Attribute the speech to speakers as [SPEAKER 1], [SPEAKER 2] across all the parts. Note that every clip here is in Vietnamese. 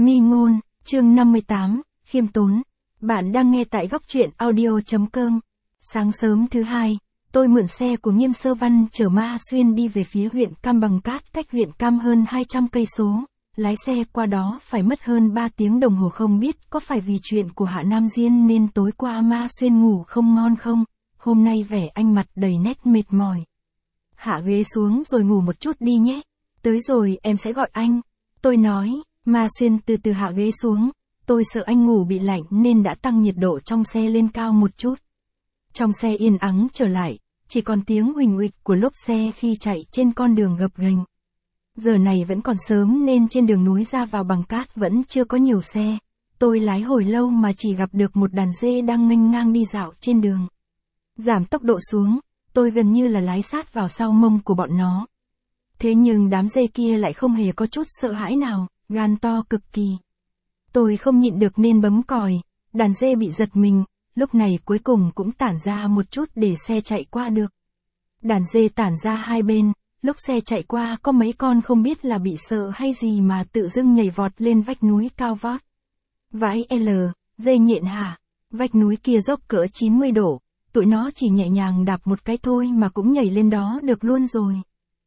[SPEAKER 1] Mi ngôn, chương 58, khiêm tốn. Bạn đang nghe tại góc truyện audio.com. Sáng sớm thứ hai, tôi mượn xe của Nghiêm Sơ Văn chở Ma Xuyên đi về phía huyện Cam Bằng Cát, cách huyện Cam hơn 200 cây số. Lái xe qua đó phải mất hơn 3 tiếng đồng hồ, không biết có phải vì chuyện của Hạ Nam Diên nên tối qua Ma Xuyên ngủ không ngon không? Hôm nay vẻ anh mặt đầy nét mệt mỏi. Hạ ghế xuống rồi ngủ một chút đi nhé. Tới rồi em sẽ gọi anh. Tôi nói. Ma Xuyên từ từ hạ ghế xuống. Tôi sợ anh ngủ bị lạnh nên đã tăng nhiệt độ trong xe lên cao một chút. Trong xe yên ắng trở lại, chỉ còn tiếng huỳnh huỵch của lốp xe khi chạy trên con đường gập ghềnh. Giờ này vẫn còn sớm nên trên đường núi ra vào Bằng Cát vẫn chưa có nhiều xe. Tôi lái hồi lâu mà chỉ gặp được một đàn dê đang nghênh ngang đi dạo trên đường. Giảm tốc độ xuống, tôi gần như là lái sát vào sau mông của bọn nó. Thế nhưng đám dê kia lại không hề có chút sợ hãi nào, gan to cực kỳ. Tôi không nhịn được nên bấm còi, đàn dê bị giật mình, lúc này cuối cùng cũng tản ra một chút để xe chạy qua được. Đàn dê tản ra hai bên, lúc xe chạy qua có mấy con không biết là bị sợ hay gì mà tự dưng nhảy vọt lên vách núi cao vót. Vãi L, dê nhện hả? Vách núi kia dốc cỡ 90 độ, tụi nó chỉ nhẹ nhàng đạp một cái thôi mà cũng nhảy lên đó được luôn rồi.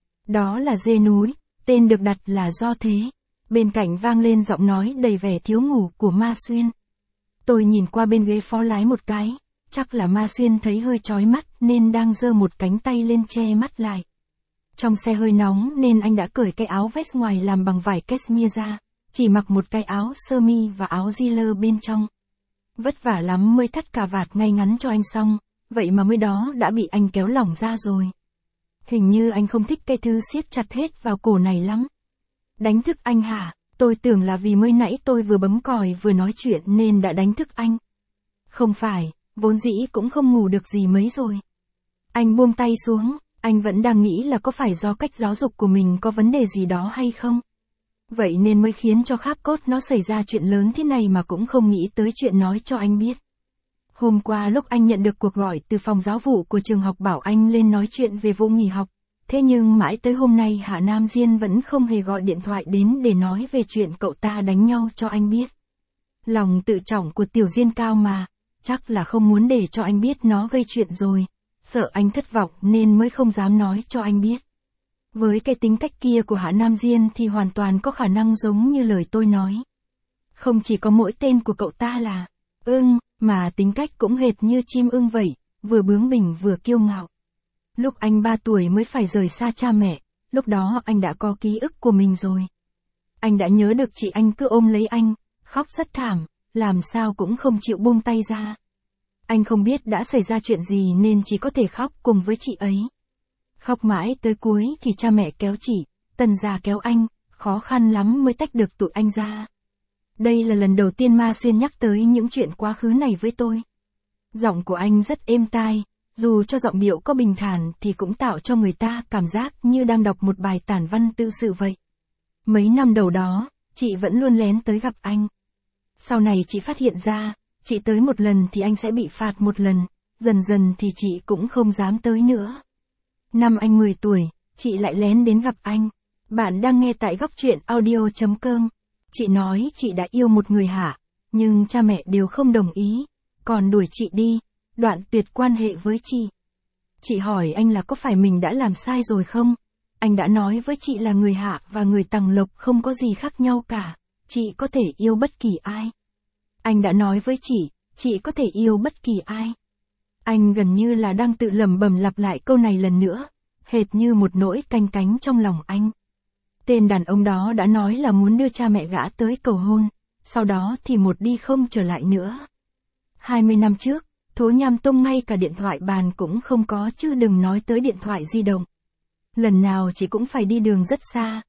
[SPEAKER 1] Đó là dê núi, tên được đặt là do thế. Bên cạnh vang lên giọng nói đầy vẻ thiếu ngủ của Ma Xuyên. Tôi nhìn qua bên ghế phó lái một cái, chắc là Ma Xuyên thấy hơi chói mắt nên đang giơ một cánh tay lên che mắt lại. Trong xe hơi nóng nên anh đã cởi cái áo vest ngoài làm bằng vải cashmere ra, chỉ mặc một cái áo sơ mi và áo jean bên trong. Vất vả lắm mới thắt cà vạt ngay ngắn cho anh xong, vậy mà mới đó đã bị anh kéo lỏng ra rồi. Hình như anh không thích cái thứ siết chặt hết vào cổ này lắm. Đánh thức anh hả? Tôi tưởng là vì mới nãy tôi vừa bấm còi vừa nói chuyện nên đã đánh thức anh. Không phải, vốn dĩ cũng không ngủ được gì mấy rồi. Anh buông tay xuống, anh vẫn đang nghĩ là có phải do cách giáo dục của mình có vấn đề gì đó hay không. Vậy nên mới khiến cho kháp cốt nó xảy ra chuyện lớn thế này mà cũng không nghĩ tới chuyện nói cho anh biết. Hôm qua lúc anh nhận được cuộc gọi từ phòng giáo vụ của trường học bảo anh lên nói chuyện về vụ nghỉ học. Thế nhưng mãi tới hôm nay Hạ Nam Diên vẫn không hề gọi điện thoại đến để nói về chuyện cậu ta đánh nhau cho anh biết. Lòng tự trọng của Tiểu Diên cao mà, chắc là không muốn để cho anh biết nó gây chuyện rồi, sợ anh thất vọng nên mới không dám nói cho anh biết. Với cái tính cách kia của Hạ Nam Diên thì hoàn toàn có khả năng giống như lời tôi nói. Không chỉ có mỗi tên của cậu ta là ưng, mà tính cách cũng hệt như chim ưng vậy, vừa bướng bỉnh vừa kiêu ngạo. Lúc anh 3 tuổi mới phải rời xa cha mẹ, lúc đó anh đã có ký ức của mình rồi. Anh đã nhớ được chị anh cứ ôm lấy anh, khóc rất thảm, làm sao cũng không chịu buông tay ra. Anh không biết đã xảy ra chuyện gì nên chỉ có thể khóc cùng với chị ấy. Khóc mãi tới cuối thì cha mẹ kéo chị, Tần già kéo anh, khó khăn lắm mới tách được tụi anh ra. Đây là lần đầu tiên Ma Xuyên nhắc tới những chuyện quá khứ này với tôi. Giọng của anh rất êm tai. Dù cho giọng điệu có bình thản thì cũng tạo cho người ta cảm giác như đang đọc một bài tản văn tự sự vậy. Mấy năm đầu đó, chị vẫn luôn lén tới gặp anh. Sau này chị phát hiện ra, chị tới một lần thì anh sẽ bị phạt một lần, dần dần thì chị cũng không dám tới nữa. Năm anh 10 tuổi, chị lại lén đến gặp anh. Bạn đang nghe tại góc truyện audio.com. Chị nói chị đã yêu một người hả, nhưng cha mẹ đều không đồng ý, còn đuổi chị đi. Đoạn tuyệt quan hệ với chị. Chị hỏi anh là có phải mình đã làm sai rồi không? Anh đã nói với chị là người Hạ và người Tằng Lộc không có gì khác nhau cả. Chị có thể yêu bất kỳ ai. Anh đã nói với chị có thể yêu bất kỳ ai. Anh gần như là đang tự lẩm bẩm lặp lại câu này lần nữa, hệt như một nỗi canh cánh trong lòng anh. Tên đàn ông đó đã nói là muốn đưa cha mẹ gã tới cầu hôn, sau đó thì một đi không trở lại nữa. 20 năm trước, Thố Nham Tông ngay cả điện thoại bàn cũng không có chứ đừng nói tới điện thoại di động. Lần nào chị cũng phải đi đường rất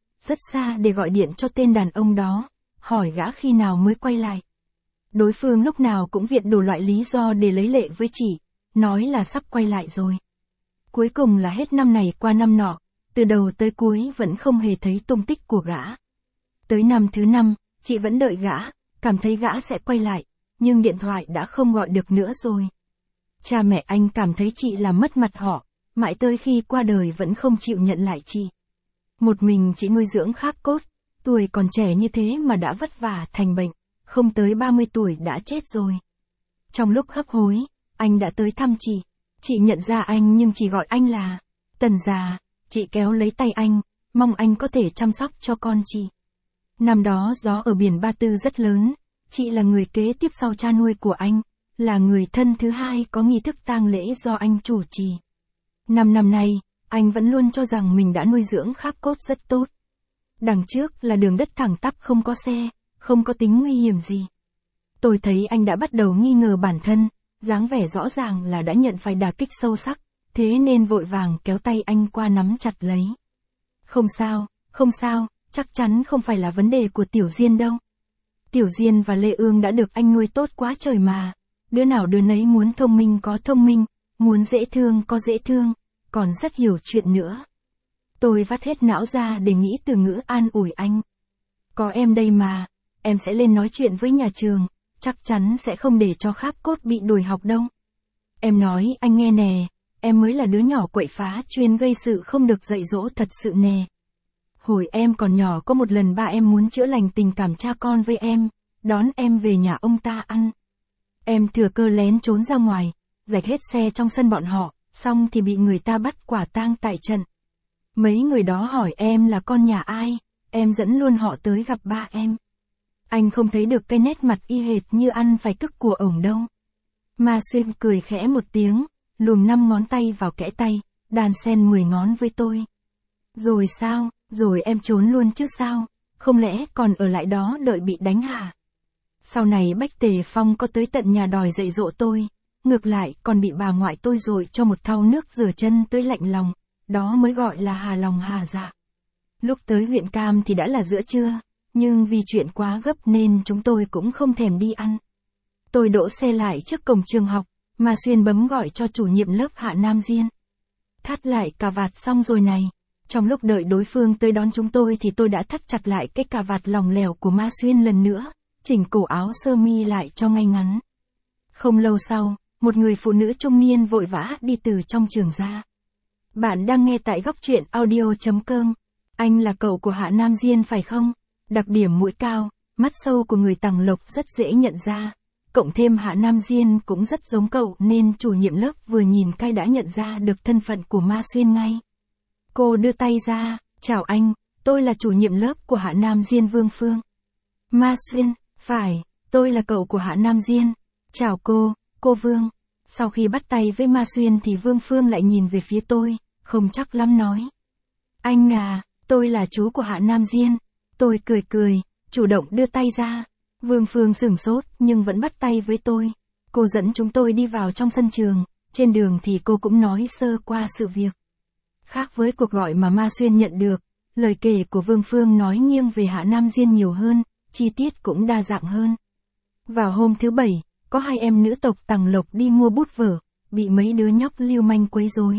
[SPEAKER 1] xa để gọi điện cho tên đàn ông đó, hỏi gã khi nào mới quay lại. Đối phương lúc nào cũng viện đủ loại lý do để lấy lệ với chị, nói là sắp quay lại rồi. Cuối cùng là hết năm này qua năm nọ, từ đầu tới cuối vẫn không hề thấy tung tích của gã. Tới năm thứ 5, chị vẫn đợi gã, cảm thấy gã sẽ quay lại, nhưng điện thoại đã không gọi được nữa rồi. Cha mẹ anh cảm thấy chị làm mất mặt họ, mãi tới khi qua đời vẫn không chịu nhận lại chị. Một mình chị nuôi dưỡng kháp cốt, Tuổi còn trẻ như thế mà đã vất vả thành bệnh, không tới 30 tuổi đã chết rồi. Trong lúc hấp hối, anh đã tới thăm chị. Chị nhận ra anh nhưng chỉ gọi anh là Tần già. Chị kéo lấy tay anh, mong anh có thể chăm sóc cho con chị. Năm đó gió ở biển Ba Tư rất lớn, chị là người kế tiếp sau cha nuôi của anh, là người thân thứ hai có nghi thức tang lễ do anh chủ trì. 5 năm nay, anh vẫn luôn cho rằng mình đã nuôi dưỡng kháp cốt rất tốt. Đằng trước là đường đất thẳng tắp không có xe, không có tính nguy hiểm gì. Tôi thấy anh đã bắt đầu nghi ngờ bản thân, dáng vẻ rõ ràng là đã nhận phải đả kích sâu sắc, thế nên vội vàng kéo tay anh qua nắm chặt lấy. Không sao, chắc chắn không phải là vấn đề của Tiểu Diên đâu. Tiểu Diên và Lê Ương đã được anh nuôi tốt quá trời mà, đứa nào đứa nấy muốn thông minh có thông minh, muốn dễ thương có dễ thương, còn rất hiểu chuyện nữa. Tôi vắt hết não ra để nghĩ từ ngữ an ủi anh. Có em đây mà, em sẽ lên nói chuyện với nhà trường, chắc chắn sẽ không để cho kháp cốt bị đuổi học đâu. Em nói anh nghe nè, em mới là đứa nhỏ quậy phá chuyên gây sự không được dạy dỗ thật sự nè. Hồi em còn nhỏ có một lần ba em muốn chữa lành tình cảm cha con với em, đón em về nhà ông ta ăn. Em thừa cơ lén trốn ra ngoài, rạch hết xe trong sân bọn họ, xong thì bị người ta bắt quả tang tại trận. Mấy người đó hỏi em là con nhà ai, em dẫn luôn họ tới gặp ba em. Anh không thấy được cái nét mặt y hệt như ăn phải cức của ổng đâu. Ma Xuyên cười khẽ một tiếng, luồn 5 ngón tay vào kẽ tay, đan xen 10 ngón với tôi. Rồi sao, rồi em trốn luôn chứ sao, không lẽ còn ở lại đó đợi bị đánh hả? Sau này Bách Tề Phong có tới tận nhà đòi dạy dỗ tôi, ngược lại còn bị bà ngoại tôi dội cho một thau nước rửa chân tới lạnh lòng, đó mới gọi là hà lòng hà dạ. Lúc tới huyện Cam thì đã là giữa trưa, nhưng vì chuyện quá gấp nên chúng tôi cũng không thèm đi ăn. Tôi đỗ xe lại trước cổng trường học, mà Xuyên bấm gọi cho chủ nhiệm lớp Hạ Nam Diên. Thắt lại cà vạt xong rồi này. Trong lúc đợi đối phương tới đón chúng tôi thì tôi đã thắt chặt lại cái cà vạt lỏng lẻo của Ma Xuyên lần nữa, chỉnh cổ áo sơ mi lại cho ngay ngắn. Không lâu sau, một người phụ nữ trung niên vội vã đi từ trong trường ra. Bạn đang nghe tại góc truyện audio.com. Anh là cậu của Hạ Nam Diên phải không? Đặc điểm mũi cao, mắt sâu của người Tằng Lộc rất dễ nhận ra. Cộng thêm Hạ Nam Diên cũng rất giống cậu nên chủ nhiệm lớp vừa nhìn cái đã nhận ra được thân phận của Ma Xuyên ngay. Cô đưa tay ra, chào anh, tôi là chủ nhiệm lớp của Hạ Nam Diên Vương Phương. Ma Xuyên, phải, tôi là cậu của Hạ Nam Diên. Chào cô Vương. Sau khi bắt tay với Ma Xuyên thì Vương Phương lại nhìn về phía tôi, không chắc lắm nói. Anh à, tôi là chú của Hạ Nam Diên. Tôi cười, chủ động đưa tay ra. Vương Phương sửng sốt nhưng vẫn bắt tay với tôi. Cô dẫn chúng tôi đi vào trong sân trường, trên đường thì cô cũng nói sơ qua sự việc. Khác với cuộc gọi mà Ma Xuyên nhận được, lời kể của Vương Phương nói nghiêng về Hạ Nam Diên nhiều hơn, chi tiết cũng đa dạng hơn. Vào hôm thứ Bảy, có 2 em nữ tộc Tằng Lộc đi mua bút vở, bị mấy đứa nhóc lưu manh quấy rối.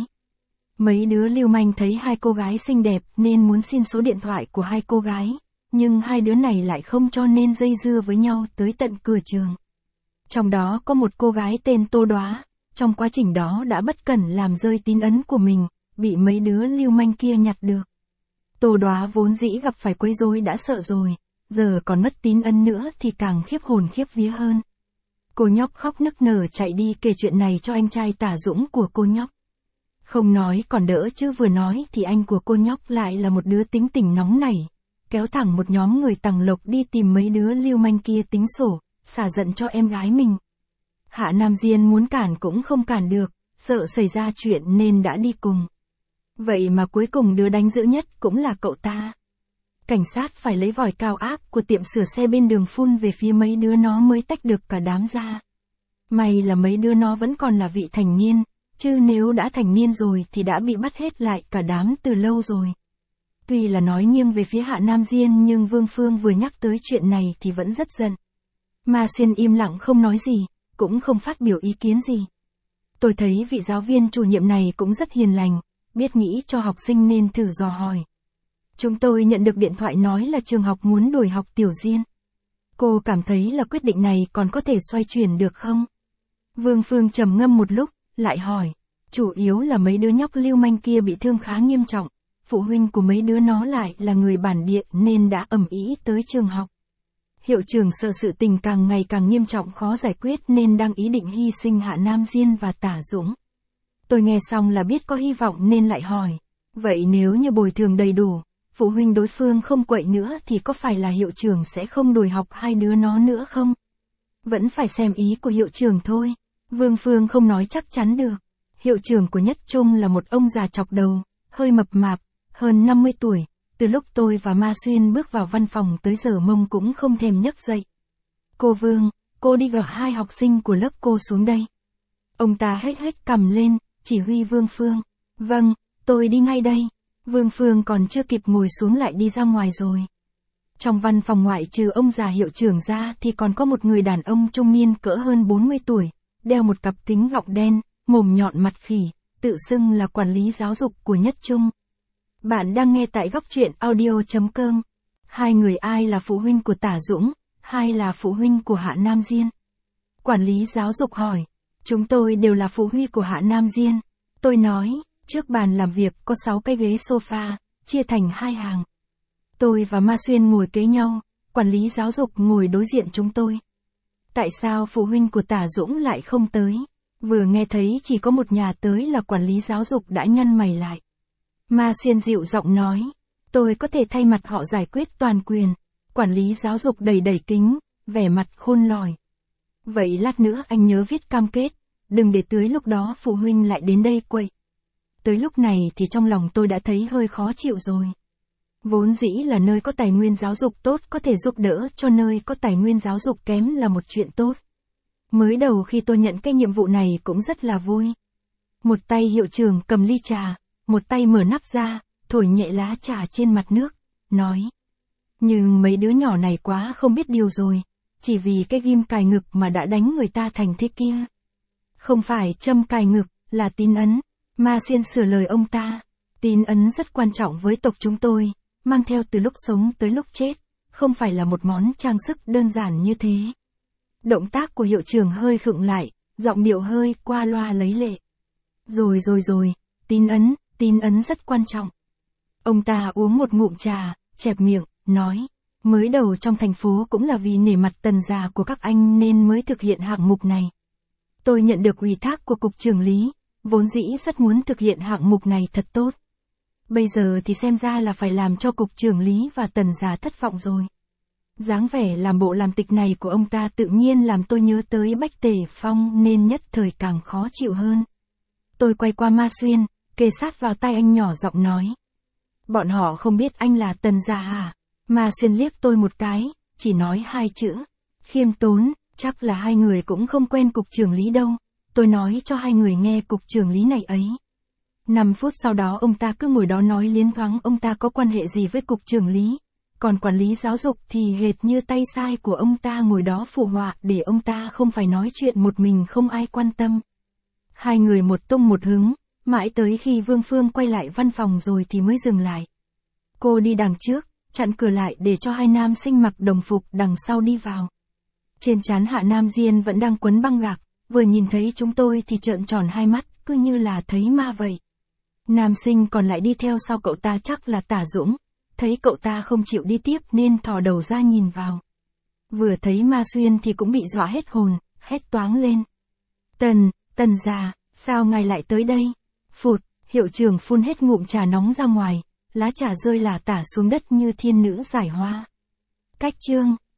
[SPEAKER 1] Mấy đứa lưu manh thấy 2 cô gái xinh đẹp nên muốn xin số điện thoại của 2 cô gái, nhưng 2 đứa này lại không cho nên dây dưa với nhau tới tận cửa trường. Trong đó có một cô gái tên Tô Đóa, trong quá trình đó đã bất cẩn làm rơi tín ấn của mình, bị mấy đứa lưu manh kia nhặt được. Tô Đóa vốn dĩ gặp phải quấy rối đã sợ rồi, giờ còn mất tín ấn nữa thì càng khiếp hồn khiếp vía hơn. Cô nhóc khóc nức nở chạy đi kể chuyện này cho anh trai Tả Dũng của cô nhóc. Không nói còn đỡ chứ vừa nói thì anh của cô nhóc lại là một đứa tính tình nóng nảy, kéo thẳng một nhóm người Tằng Lộc đi tìm mấy đứa lưu manh kia tính sổ, xả giận cho em gái mình. Hạ Nam Diên muốn cản cũng không cản được, sợ xảy ra chuyện nên đã đi cùng. Vậy mà cuối cùng đứa đánh dữ nhất cũng là cậu ta. Cảnh sát phải lấy vòi cao áp của tiệm sửa xe bên đường phun về phía mấy đứa nó mới tách được cả đám ra. May là mấy đứa nó vẫn còn là vị thành niên, chứ nếu đã thành niên rồi thì đã bị bắt hết lại cả đám từ lâu rồi. Tuy là nói nghiêng về phía Hạ Nam Diên nhưng Vương Phương vừa nhắc tới chuyện này thì vẫn rất giận. Ma Xuyên im lặng không nói gì, cũng không phát biểu ý kiến gì. Tôi thấy vị giáo viên chủ nhiệm này cũng rất hiền lành, biết nghĩ cho học sinh nên thử dò hỏi. Chúng tôi nhận được điện thoại nói là trường học muốn đổi học Tiểu Diên. Cô cảm thấy là quyết định này còn có thể xoay chuyển được không? Vương Phương trầm ngâm một lúc, lại hỏi. Chủ yếu là mấy đứa nhóc lưu manh kia bị thương khá nghiêm trọng, phụ huynh của mấy đứa nó lại là người bản địa nên đã ầm ĩ tới trường học. Hiệu trưởng sợ sự tình càng ngày càng nghiêm trọng khó giải quyết nên đang ý định hy sinh Hạ Nam Diên và Tả Dũng. Tôi nghe xong là biết có hy vọng nên lại hỏi, vậy nếu như bồi thường đầy đủ, phụ huynh đối phương không quậy nữa thì có phải là hiệu trưởng sẽ không đuổi học hai đứa nó nữa không? Vẫn phải xem ý của hiệu trưởng thôi. Vương Phương không nói chắc chắn được. Hiệu trưởng của Nhất Trung là một ông già chọc đầu, hơi mập mạp, hơn 50 tuổi. Từ lúc tôi và Ma Xuyên bước vào văn phòng tới giờ mông cũng không thèm nhấc dậy. Cô Vương, cô đi gọi hai học sinh của lớp cô xuống đây. Ông ta hếch cằm lên, chỉ huy Vương Phương. Vâng, tôi đi ngay đây. Vương Phương còn chưa kịp ngồi xuống lại đi ra ngoài rồi. Trong văn phòng ngoại trừ ông già hiệu trưởng ra thì còn có một người đàn ông trung niên cỡ hơn 40 tuổi, đeo một cặp kính gọng đen, mồm nhọn mặt khỉ, tự xưng là quản lý giáo dục của Nhất Trung. Bạn đang nghe tại góc truyện audio.com. Hai người ai là phụ huynh của Tả Dũng, hai là phụ huynh của Hạ Nam Diên? Quản lý giáo dục hỏi. Chúng tôi đều là phụ huynh của Hạ Nam Diên. Tôi nói, trước bàn làm việc có 6 cái ghế sofa, chia thành 2 hàng. Tôi và Ma Xuyên ngồi kế nhau, quản lý giáo dục ngồi đối diện chúng tôi. Tại sao phụ huynh của Tả Dũng lại không tới? Vừa nghe thấy chỉ có một nhà tới là quản lý giáo dục đã nhăn mày lại. Ma Xuyên dịu giọng nói, tôi có thể thay mặt họ giải quyết toàn quyền. Quản lý giáo dục đầy kính, vẻ mặt khôn lỏi. Vậy lát nữa anh nhớ viết cam kết, đừng để tới lúc đó phụ huynh lại đến đây quậy. Tới lúc này thì trong lòng tôi đã thấy hơi khó chịu rồi. Vốn dĩ là nơi có tài nguyên giáo dục tốt có thể giúp đỡ cho nơi có tài nguyên giáo dục kém là một chuyện tốt. Mới đầu khi tôi nhận cái nhiệm vụ này cũng rất là vui. Một tay hiệu trưởng cầm ly trà, một tay mở nắp ra, thổi nhẹ lá trà trên mặt nước, nói. Nhưng mấy đứa nhỏ này quá không biết điều rồi, chỉ vì cái ghim cài ngực mà đã đánh người ta thành thế kia. Không phải châm cài ngực, là tín ấn. Ma Xuyên sửa lời ông ta. Tín ấn rất quan trọng với tộc chúng tôi, mang theo từ lúc sống tới lúc chết, không phải là một món trang sức đơn giản như thế. Động tác của hiệu trưởng hơi khựng lại, giọng điệu hơi qua loa lấy lệ. Rồi, tín ấn rất quan trọng. Ông ta uống một ngụm trà, chẹp miệng, nói, mới đầu trong thành phố cũng là vì nể mặt Tần già của các anh nên mới thực hiện hạng mục này. Tôi nhận được ủy thác của cục trưởng lý, vốn dĩ rất muốn thực hiện hạng mục này thật tốt. Bây giờ thì xem ra là phải làm cho cục trưởng lý và Tần già thất vọng rồi. Dáng vẻ làm bộ làm tịch này của ông ta tự nhiên làm tôi nhớ tới Bách Tề Phong nên nhất thời càng khó chịu hơn. Tôi quay qua Ma Xuyên, kề sát vào tai anh nhỏ giọng nói. Bọn họ không biết anh là Tần già hả? Ma Xuyên liếc tôi một cái, chỉ nói 2 chữ. Khiêm tốn, chắc là hai người cũng không quen cục trưởng lý đâu. Tôi nói cho hai người nghe cục trưởng lý này ấy. 5 phút sau đó ông ta cứ ngồi đó nói liến thoáng ông ta có quan hệ gì với cục trưởng lý. Còn quản lý giáo dục thì hệt như tay sai của ông ta ngồi đó phụ họa để ông ta không phải nói chuyện một mình không ai quan tâm. Hai người một tung một hứng, mãi tới khi Vương Phương quay lại văn phòng rồi thì mới dừng lại. Cô đi đằng trước, chặn cửa lại để cho hai nam sinh mặc đồng phục đằng sau đi vào. Trên trán Hạ Nam Diên vẫn đang quấn băng gạc, vừa nhìn thấy chúng tôi thì trợn tròn hai mắt, cứ như là thấy ma vậy. Nam sinh còn lại đi theo sau cậu ta chắc là Tả Dũng, thấy cậu ta không chịu đi tiếp nên thò đầu ra nhìn vào. Vừa thấy Ma Xuyên thì cũng bị dọa hết hồn, hét toáng lên. Tần già, sao ngài lại tới đây? Phụt, hiệu trưởng phun hết ngụm trà nóng ra ngoài, lá trà rơi lả tả xuống đất như thiên nữ giải hoa. Cách chương.